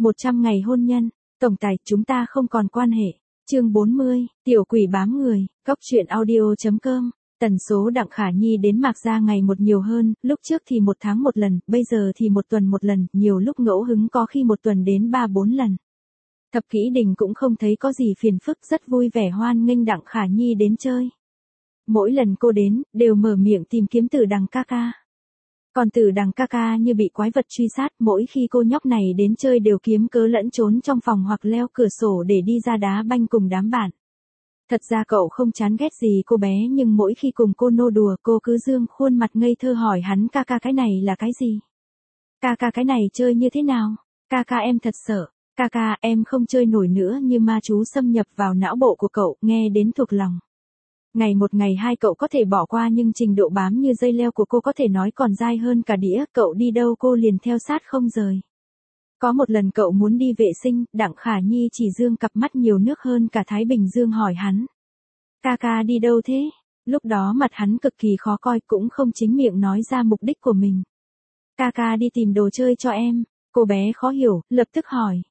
100 ngày hôn nhân, tổng tài chúng ta không còn quan hệ. Chương 40, tiểu quỷ bám người, góc truyện audio.com. Tần số Đặng Khả Nhi đến Mạc Gia ngày một nhiều hơn, lúc trước thì 1 tháng 1 lần, bây giờ thì 1 tuần 1 lần, nhiều lúc ngẫu hứng có khi 1 tuần đến 3-4 lần. Thập Kỹ Đình cũng không thấy có gì phiền phức, rất vui vẻ hoan nghênh Đặng Khả Nhi đến chơi. Mỗi lần cô đến, đều mở miệng tìm kiếm Tử Đằng ca ca. Còn Tử Đằng ca ca như bị quái vật truy sát, mỗi khi cô nhóc này đến chơi đều kiếm cớ lẫn trốn trong phòng hoặc leo cửa sổ để đi ra đá banh cùng đám bạn. Thật ra cậu không chán ghét gì cô bé, nhưng mỗi khi cùng cô nô đùa cô cứ dương khuôn mặt ngây thơ hỏi hắn ca ca cái này là cái gì? Ca ca cái này chơi như thế nào? Ca ca em thật sợ. Ca ca em không chơi nổi nữa, như ma chú xâm nhập vào não bộ của cậu, nghe đến thuộc lòng. Ngày một ngày hai cậu có thể bỏ qua, nhưng trình độ bám như dây leo của cô có thể nói còn dai hơn cả đĩa, cậu đi đâu cô liền theo sát không rời. Có một lần cậu muốn đi vệ sinh, Đặng Khả Nhi chỉ dương cặp mắt nhiều nước hơn cả Thái Bình Dương hỏi hắn. Ca ca đi đâu thế? Lúc đó mặt hắn cực kỳ khó coi, cũng không chính miệng nói ra mục đích của mình. Ca ca đi tìm đồ chơi cho em. Cô bé khó hiểu, lập tức hỏi.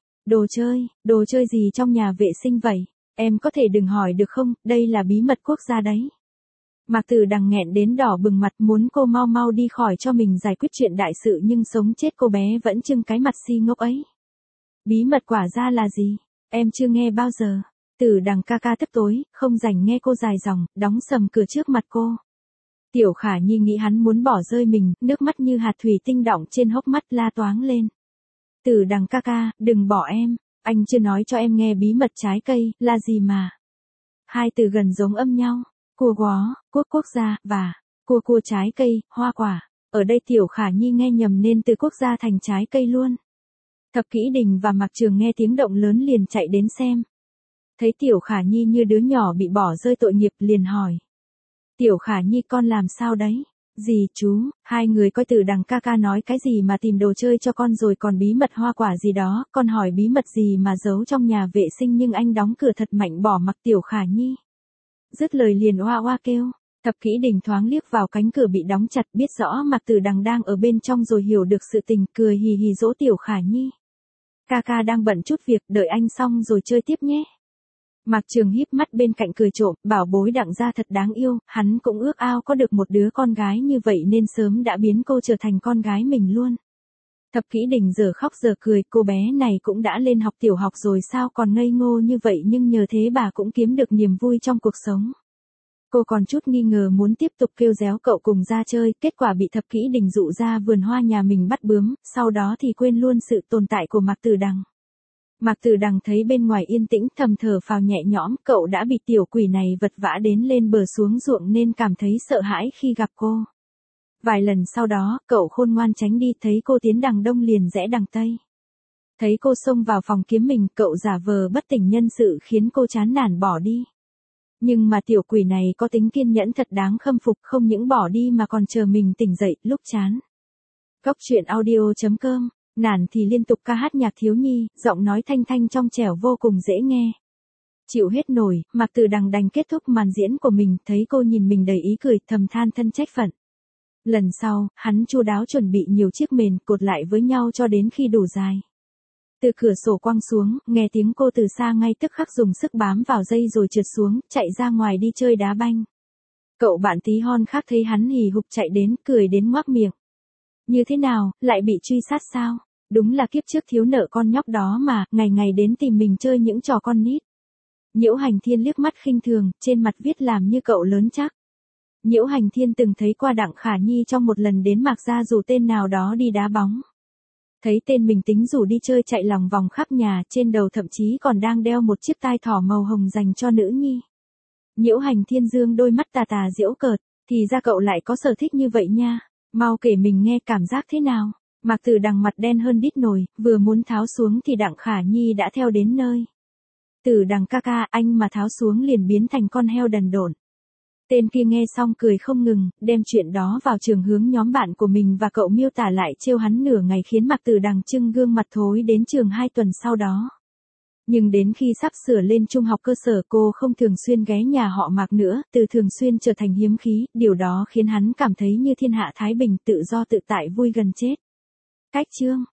Đồ chơi gì trong nhà vệ sinh vậy? Em có thể đừng hỏi được không, đây là bí mật quốc gia đấy. Mạc Tử Đằng nghẹn đến đỏ bừng mặt, muốn cô mau mau đi khỏi cho mình giải quyết chuyện đại sự, nhưng sống chết cô bé vẫn trưng cái mặt si ngốc ấy. Bí mật quả ra là gì? Em chưa nghe bao giờ. Tử Đằng ca ca tức tối, không rảnh nghe cô dài dòng, đóng sầm cửa trước mặt cô. Tiểu Khả Nhi nghĩ hắn muốn bỏ rơi mình, nước mắt như hạt thủy tinh đọng trên hốc mắt la toáng lên. Tử Đằng ca ca, đừng bỏ em, anh chưa nói cho em nghe bí mật trái cây, là gì mà. Hai từ gần giống âm nhau, cua gó, quốc gia, và cua trái cây, hoa quả. Ở đây Tiểu Khả Nhi nghe nhầm nên từ quốc gia thành trái cây luôn. Thập Kỹ Đình và Mạc Trường nghe tiếng động lớn liền chạy đến xem. Thấy Tiểu Khả Nhi như đứa nhỏ bị bỏ rơi tội nghiệp liền hỏi. Tiểu Khả Nhi con làm sao đấy? Dì chú, hai người coi Tử Đằng ca ca nói cái gì mà tìm đồ chơi cho con rồi còn bí mật hoa quả gì đó, con hỏi bí mật gì mà giấu trong nhà vệ sinh, nhưng anh đóng cửa thật mạnh bỏ mặc Tiểu Khả Nhi. Dứt lời liền oa oa kêu. Thập Kỹ Đình thoáng liếc vào cánh cửa bị đóng chặt, biết rõ Mạc Tử Đằng đang ở bên trong rồi hiểu được sự tình, cười hì hì dỗ Tiểu Khả Nhi. Ca ca đang bận chút việc, đợi anh xong rồi chơi tiếp nhé. Mạc Trường híp mắt bên cạnh cười trộm, bảo bối Đặng gia thật đáng yêu, hắn cũng ước ao có được một đứa con gái như vậy nên sớm đã biến cô trở thành con gái mình luôn. Thập Kỹ Đình giờ khóc giờ cười, cô bé này cũng đã lên học tiểu học rồi sao còn ngây ngô như vậy, nhưng nhờ thế bà cũng kiếm được niềm vui trong cuộc sống. Cô còn chút nghi ngờ muốn tiếp tục kêu réo cậu cùng ra chơi, kết quả bị Thập Kỹ Đình dụ ra vườn hoa nhà mình bắt bướm, sau đó thì quên luôn sự tồn tại của Mạc Tử Đằng. Mạc Tử Đằng thấy bên ngoài yên tĩnh thầm thở phào nhẹ nhõm, cậu đã bị tiểu quỷ này vật vã đến lên bờ xuống ruộng nên cảm thấy sợ hãi khi gặp cô. Vài lần sau đó, cậu khôn ngoan tránh đi, thấy cô tiến đằng đông liền rẽ đằng tây. Thấy cô xông vào phòng kiếm mình, cậu giả vờ bất tỉnh nhân sự khiến cô chán nản bỏ đi. Nhưng mà tiểu quỷ này có tính kiên nhẫn thật đáng khâm phục, không những bỏ đi mà còn chờ mình tỉnh dậy lúc chán. Góc truyện audio.com. Nản thì liên tục ca hát nhạc thiếu nhi, giọng nói thanh thanh trong trẻo vô cùng dễ nghe. Chịu hết nổi, Mạc Tử Đằng đành kết thúc màn diễn của mình, thấy cô nhìn mình đầy ý cười, thầm than thân trách phận. Lần sau, hắn chu đáo chuẩn bị nhiều chiếc mền cột lại với nhau cho đến khi đủ dài. Từ cửa sổ quăng xuống, nghe tiếng cô từ xa ngay tức khắc dùng sức bám vào dây rồi trượt xuống, chạy ra ngoài đi chơi đá banh. Cậu bạn tí hon khác thấy hắn hì hục chạy đến, cười đến ngoác miệng. Như thế nào, lại bị truy sát sao? Đúng là kiếp trước thiếu nợ con nhóc đó mà, ngày ngày đến tìm mình chơi những trò con nít. Nhiễu Hành Thiên liếc mắt khinh thường, trên mặt viết làm như cậu lớn chắc. Nhiễu Hành Thiên từng thấy qua Đặng Khả Nhi trong một lần đến Mạc Gia rủ tên nào đó đi đá bóng. Thấy tên mình tính rủ đi chơi chạy lòng vòng khắp nhà, trên đầu thậm chí còn đang đeo một chiếc tai thỏ màu hồng dành cho nữ nhi. Nhiễu Hành Thiên dương đôi mắt tà tà giễu cợt, thì ra cậu lại có sở thích như vậy nha. Mau kể mình nghe cảm giác thế nào. Mạc Tử Đằng mặt đen hơn đít nồi, vừa muốn tháo xuống thì Đặng Khả Nhi đã theo đến nơi. Tử Đằng ca ca, anh mà tháo xuống liền biến thành con heo đần độn. Tên kia nghe xong cười không ngừng, đem chuyện đó vào trường hướng nhóm bạn của mình và cậu miêu tả lại trêu hắn nửa ngày khiến Mạc Tử Đằng trưng gương mặt thối đến trường 2 tuần sau đó. Nhưng đến khi sắp sửa lên trung học cơ sở cô không thường xuyên ghé nhà họ Mạc nữa, từ thường xuyên trở thành hiếm khí, điều đó khiến hắn cảm thấy như thiên hạ thái bình, tự do tự tại vui gần chết. Cách chương